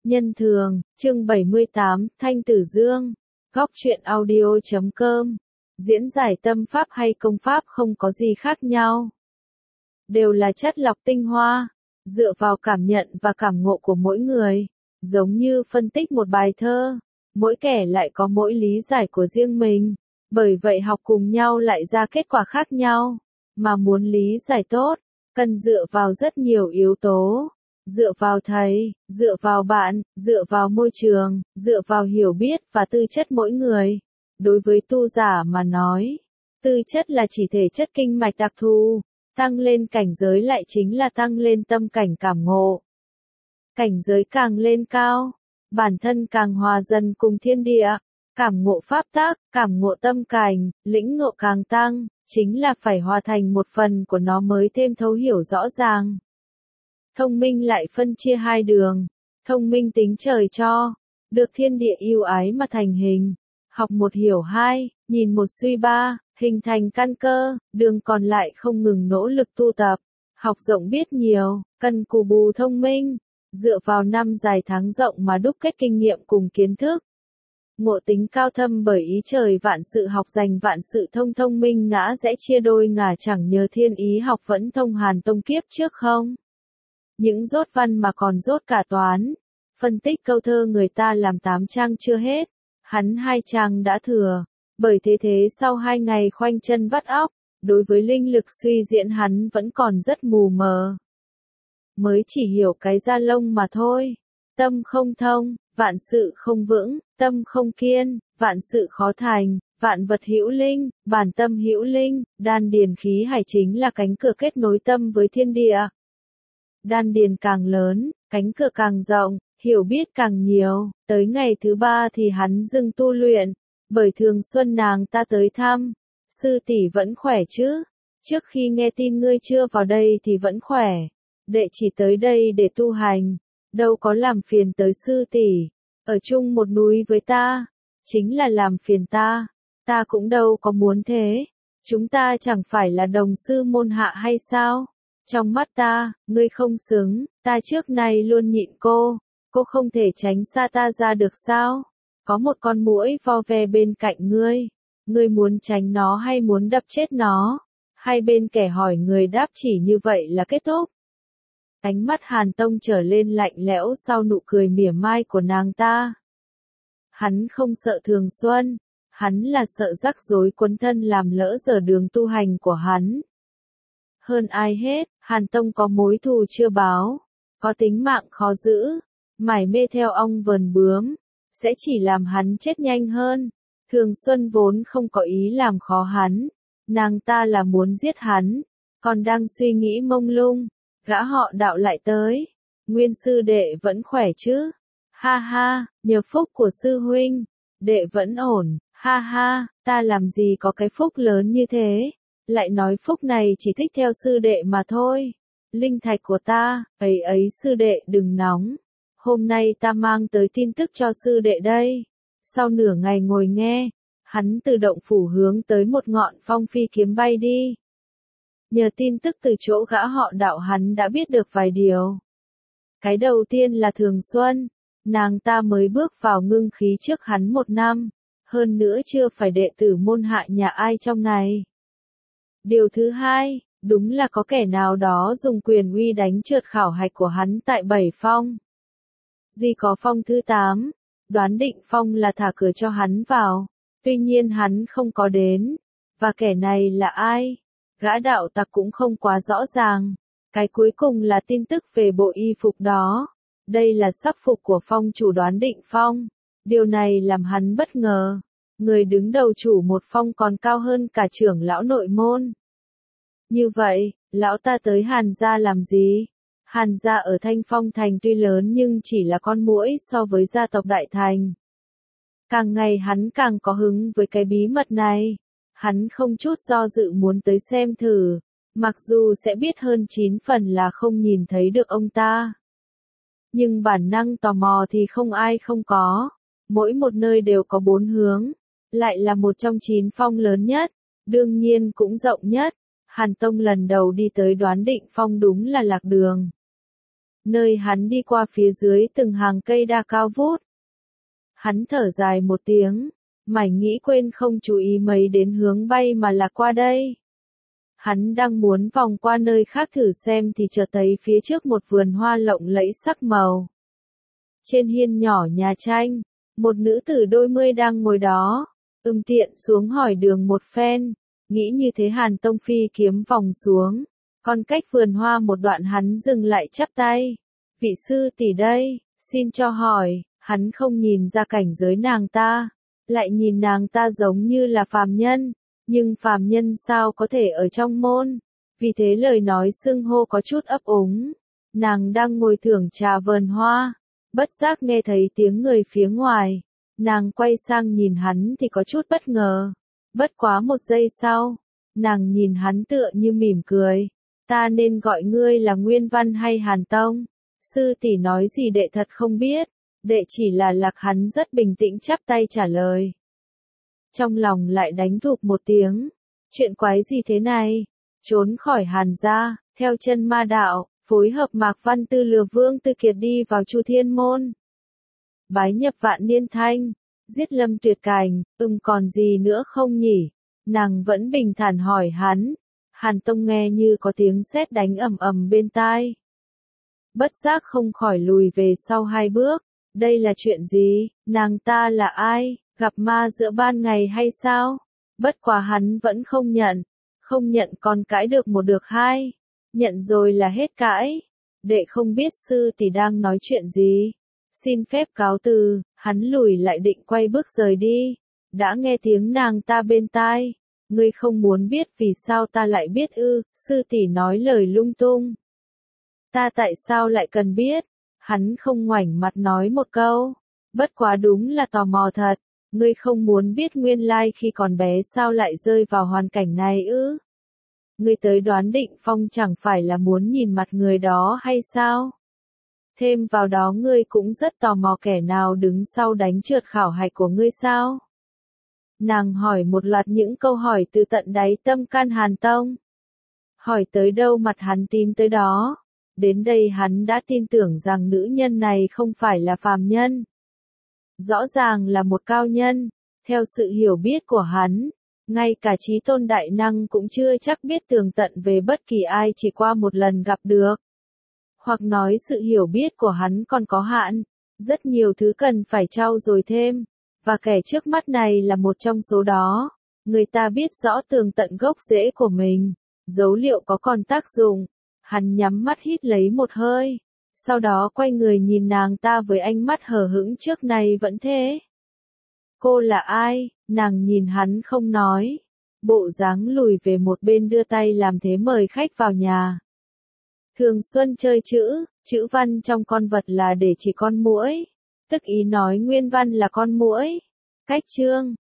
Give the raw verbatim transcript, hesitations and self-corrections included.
Nhân thường, chương bảy mươi tám, Thanh Tử Dương, góc truyện audio chấm com. Diễn giải tâm pháp hay công pháp không có gì khác nhau. Đều là chất lọc tinh hoa, dựa vào cảm nhận và cảm ngộ của mỗi người, giống như phân tích một bài thơ, mỗi kẻ lại có mỗi lý giải của riêng mình, bởi vậy học cùng nhau lại ra kết quả khác nhau, mà muốn lý giải tốt, cần dựa vào rất nhiều yếu tố. Dựa vào thầy, dựa vào bạn, dựa vào môi trường, dựa vào hiểu biết và tư chất mỗi người. Đối với tu giả mà nói, tư chất là chỉ thể chất kinh mạch đặc thù, tăng lên cảnh giới lại chính là tăng lên tâm cảnh cảm ngộ. Cảnh giới càng lên cao, bản thân càng hòa dần cùng thiên địa, cảm ngộ pháp tác, cảm ngộ tâm cảnh, lĩnh ngộ càng tăng, chính là phải hòa thành một phần của nó mới thêm thấu hiểu rõ ràng. Thông minh lại phân chia hai đường, thông minh tính trời cho, được thiên địa yêu ái mà thành hình, học một hiểu hai, nhìn một suy ba, hình thành căn cơ, đường còn lại không ngừng nỗ lực tu tập, học rộng biết nhiều, cần cù bù thông minh, dựa vào năm dài tháng rộng mà đúc kết kinh nghiệm cùng kiến thức. Ngộ tính cao thâm bởi ý trời vạn sự học dành vạn sự thông thông minh ngã rẽ chia đôi ngả chẳng nhờ thiên ý học vẫn thông hàn tông kiếp trước không. Những dốt văn mà còn dốt cả toán, phân tích câu thơ người ta làm tám trang chưa hết, hắn hai trang đã thừa, bởi thế thế sau hai ngày khoanh chân vắt óc, đối với linh lực suy diễn hắn vẫn còn rất mù mờ. Mới chỉ hiểu cái da lông mà thôi, tâm không thông, vạn sự không vững, tâm không kiên, vạn sự khó thành, vạn vật hữu linh, bản tâm hữu linh, đan điền khí hải chính là cánh cửa kết nối tâm với thiên địa. Đan điền càng lớn, cánh cửa càng rộng, hiểu biết càng nhiều, tới ngày thứ ba thì hắn dừng tu luyện, bởi thường xuân nàng ta tới thăm, sư tỷ vẫn khỏe chứ, trước khi nghe tin ngươi chưa vào đây thì vẫn khỏe, đệ chỉ tới đây để tu hành, đâu có làm phiền tới sư tỷ, ở chung một núi với ta, chính là làm phiền ta, ta cũng đâu có muốn thế, chúng ta chẳng phải là đồng sư môn hạ hay sao? Trong mắt ta, ngươi không xứng, ta trước nay luôn nhịn cô, cô không thể tránh xa ta ra được sao? Có một con muỗi vo ve bên cạnh ngươi, ngươi muốn tránh nó hay muốn đập chết nó? Hai bên kẻ hỏi người đáp chỉ như vậy là kết thúc. Ánh mắt Hàn Tông trở lên lạnh lẽo sau nụ cười mỉa mai của nàng ta. Hắn không sợ Thường Xuân, hắn là sợ rắc rối quấn thân làm lỡ giờ đường tu hành của hắn. Hơn ai hết, Hàn Tông có mối thù chưa báo, có tính mạng khó giữ, mải mê theo ong vờn bướm, sẽ chỉ làm hắn chết nhanh hơn. Thường Xuân vốn không có ý làm khó hắn, nàng ta là muốn giết hắn, còn đang suy nghĩ mông lung, gã họ Đạo lại tới. Nguyên sư đệ vẫn khỏe chứ? Ha ha, nhờ phúc của sư huynh, đệ vẫn ổn, ha ha, ta làm gì có cái phúc lớn như thế. Lại nói phúc này chỉ thích theo sư đệ mà thôi. Linh thạch của ta, ấy ấy sư đệ đừng nóng. Hôm nay ta mang tới tin tức cho sư đệ đây. Sau nửa ngày ngồi nghe, hắn từ động phủ hướng tới một ngọn phong phi kiếm bay đi. Nhờ tin tức từ chỗ gã họ Đạo hắn đã biết được vài điều. Cái đầu tiên là Thường Xuân, nàng ta mới bước vào ngưng khí trước hắn một năm, hơn nữa chưa phải đệ tử môn hạ nhà ai trong này. Điều thứ hai, đúng là có kẻ nào đó dùng quyền uy đánh trượt khảo hạch của hắn tại Bảy Phong. Duy có phong thứ tám, đoán định phong là thả cửa cho hắn vào, tuy nhiên hắn không có đến, và kẻ này là ai? Gã đạo tặc cũng không quá rõ ràng. Cái cuối cùng là tin tức về bộ y phục đó. Đây là sắc phục của phong chủ đoán định phong. Điều này làm hắn bất ngờ. Người đứng đầu chủ một phong còn cao hơn cả trưởng lão nội môn. Như vậy, lão ta tới Hàn gia làm gì? Hàn gia ở Thanh Phong Thành tuy lớn nhưng chỉ là con muỗi so với gia tộc Đại Thành. Càng ngày hắn càng có hứng với cái bí mật này. Hắn không chút do dự muốn tới xem thử, mặc dù sẽ biết hơn chín phần là không nhìn thấy được ông ta. Nhưng bản năng tò mò thì không ai không có. Mỗi một nơi đều có bốn hướng. Lại là một trong chín phong lớn nhất, đương nhiên cũng rộng nhất. Hàn Tông lần đầu đi tới đoán định phong đúng là lạc đường. nơi hắn đi qua phía dưới từng hàng cây đa cao vút. Hắn thở dài một tiếng, mải nghĩ quên không chú ý mấy đến hướng bay mà lạc qua đây. Hắn đang muốn vòng qua nơi khác thử xem thì chợt thấy phía trước một vườn hoa lộng lẫy sắc màu. Trên hiên nhỏ nhà tranh, một nữ tử đôi mươi đang ngồi đó, ưm tiện xuống hỏi đường một phen, nghĩ như thế Hàn Tông phi kiếm vòng xuống, còn cách vườn hoa một đoạn hắn dừng lại chắp tay, vị sư tỷ đây, xin cho hỏi, hắn không nhìn ra cảnh giới nàng ta, lại nhìn nàng ta giống như là phàm nhân, nhưng phàm nhân sao có thể ở trong môn, vì thế lời nói xưng hô có chút ấp úng, nàng đang ngồi thưởng trà vườn hoa. Bất giác nghe thấy tiếng người phía ngoài, nàng quay sang nhìn hắn thì có chút bất ngờ. Bất quá một giây sau, nàng nhìn hắn tựa như mỉm cười. Ta nên gọi ngươi là Nguyên Văn hay Hàn Tông? Sư tỷ nói gì đệ thật không biết, đệ chỉ là Lạc. Hắn rất bình tĩnh chắp tay trả lời. Trong lòng lại đánh thụp một tiếng, chuyện quái gì thế này, trốn khỏi Hàn gia, theo chân ma đạo. Phối hợp Mạc Văn Tư lừa Vương Tư Kiệt đi vào Chu Thiên Môn. Bái nhập Vạn Niên Thanh, giết Lâm Tuyệt Cảnh, ừm còn gì nữa không nhỉ? Nàng vẫn bình thản hỏi hắn. Hàn Tông nghe như có tiếng sét đánh ầm ầm bên tai. Bất giác không khỏi lùi về sau hai bước. Đây là chuyện gì? Nàng ta là ai? Gặp ma giữa ban ngày hay sao? Bất quá hắn vẫn không nhận. Không nhận còn cãi được một được hai. Nhận rồi là hết cãi. Đệ không biết sư tỷ đang nói chuyện gì. Xin phép cáo từ, hắn lùi lại định quay bước rời đi. Đã nghe tiếng nàng ta bên tai. Ngươi không muốn biết vì sao ta lại biết ư, sư tỷ nói lời lung tung. Ta tại sao lại cần biết? Hắn không ngoảnh mặt nói một câu. Bất quá đúng là tò mò thật. Ngươi không muốn biết nguyên lai khi còn bé sao lại rơi vào hoàn cảnh này ư? Ngươi tới đoán định phong chẳng phải là muốn nhìn mặt người đó hay sao? Thêm vào đó ngươi cũng rất tò mò kẻ nào đứng sau đánh trượt khảo hạch của ngươi sao? Nàng hỏi một loạt những câu hỏi từ tận đáy tâm can Hàn Tông. Hỏi tới đâu mặt hắn tím tới đó. Đến đây hắn đã tin tưởng rằng nữ nhân này không phải là phàm nhân. Rõ ràng là một cao nhân, theo sự hiểu biết của hắn. Ngay cả Chí Tôn Đại Năng cũng chưa chắc biết tường tận về bất kỳ ai chỉ qua một lần gặp được. Hoặc nói sự hiểu biết của hắn còn có hạn, rất nhiều thứ cần phải trau dồi thêm, và kẻ trước mắt này là một trong số đó. Người ta biết rõ tường tận gốc rễ của mình, dấu liệu có còn tác dụng. Hắn nhắm mắt hít lấy một hơi, sau đó quay người nhìn nàng ta với ánh mắt hờ hững trước này vẫn thế. Cô là ai? Nàng nhìn hắn không nói. Bộ dáng lùi về một bên đưa tay làm thế mời khách vào nhà. Thường Xuân chơi chữ, chữ văn trong con vật là để chỉ con muỗi. Tức ý nói Nguyên Văn là con muỗi. Cách chương